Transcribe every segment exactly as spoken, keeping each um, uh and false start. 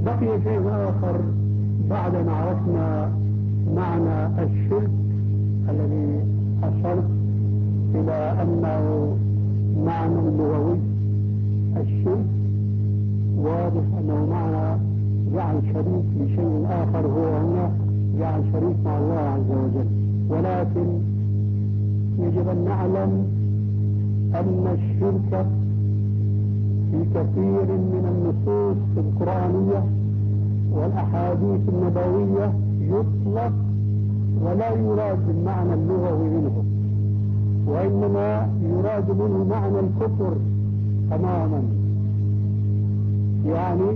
بقي شيء آخر بعد ما عرفنا معنى الشرك الذي أشرت إلى أنه معنى لغوي. الشرك واضح أنه معنى جعل شريك لشيء آخر، هو هنا جعل شريك مع الله عز وجل. ولكن يجب أن نعلم أن الشرك في كثير من النصوص القرآنية والأحاديث النبوية يطلق ولا يراد بالمعنى اللغوي منه، وإنما يراد منه معنى الكفر تماما. يعني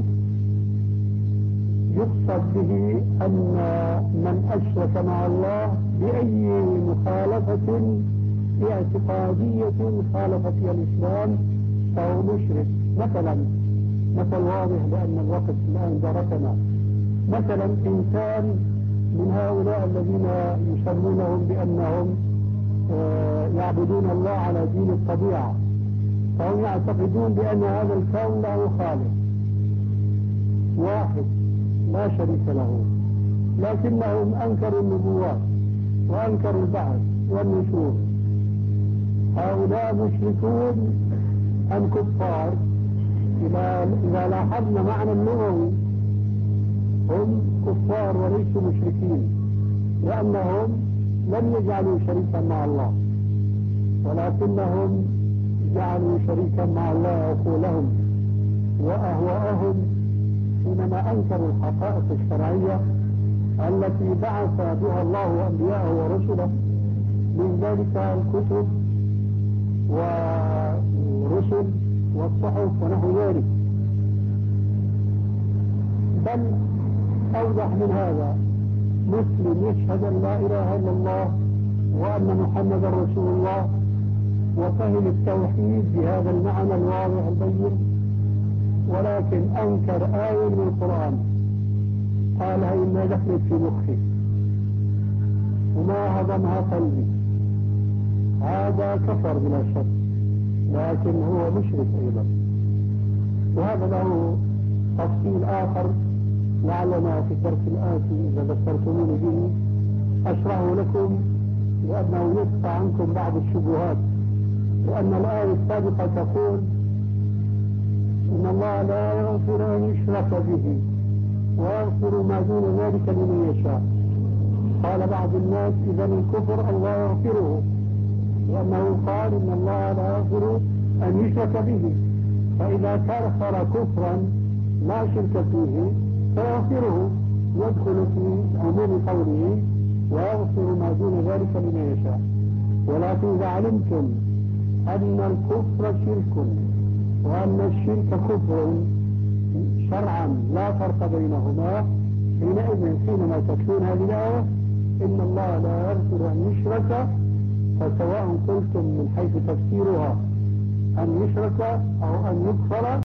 يقصد به أن من أشرك مع الله بأي مخالفة اعتقادية خالفت فيها الإسلام فهو مشرك. مثلا مثل واضح لأن الوقت الآن دركنا، مثلا إنسان من هؤلاء الذين يسمونهم بأنهم يعبدون الله على دين الطبيعة، فهم يعتقدون بأن هذا الكون له خالق واحد لا شريك له، لكنهم أنكروا النبوات وأنكروا البعث والنشور. هؤلاء مشركون أم كفار؟ إذا لاحظنا معنى اللغوي هم كفار وليسوا مشركين، لأنهم لم يجعلوا شريكا مع الله، ولكنهم جعلوا شريكا مع الله عقولهم وأهواءهم حينما أنكروا الحقائق الشرعية التي بعث بها الله أنبياءه ورسله، من ذلك الكتب والرسل والصحف ونحو ذلك. بل أوضح من هذا، مسلم يشهد أن لا إله إلا الله وأن محمدا رسول الله وفهم التوحيد بهذا المعنى الواضح البين، ولكن أنكر آية من القرآن قالها إنها دخلت في مخي وما هضمها قلبي، هذا كفر بلا شك، لكن هو مشرك أيضا. وهذا له تفصيل آخر لعلنا في الدرس الآتي إذا ذكرتموني به أشرحه لكم، لأنه يدفع عنكم بعض الشبهات. لأن الآية السابقة تقول إن الله لا يغفر أن يشرك به ويغفر ما دون ذلك لمن يشاء. قال بعض الناس إذا الكفر الله يغفره، لأنه قال إن الله لا يغفر أن يشرك به، فإذا كفر كفرا لا شرك فيه فيغفره، يدخل في عموم قوله ويغفر ما دون ذلك لمن يشاء. ولكن إذا علمتم أن الكفر شرك وأن الشرك كفر شرعا لا فرق بينهما، حينئذ حينما تكون هذه الآية إن الله لا يغفر أن يشرك، فسواء قلتم من حيث تفسيرها أن يشرك أو أن يكفر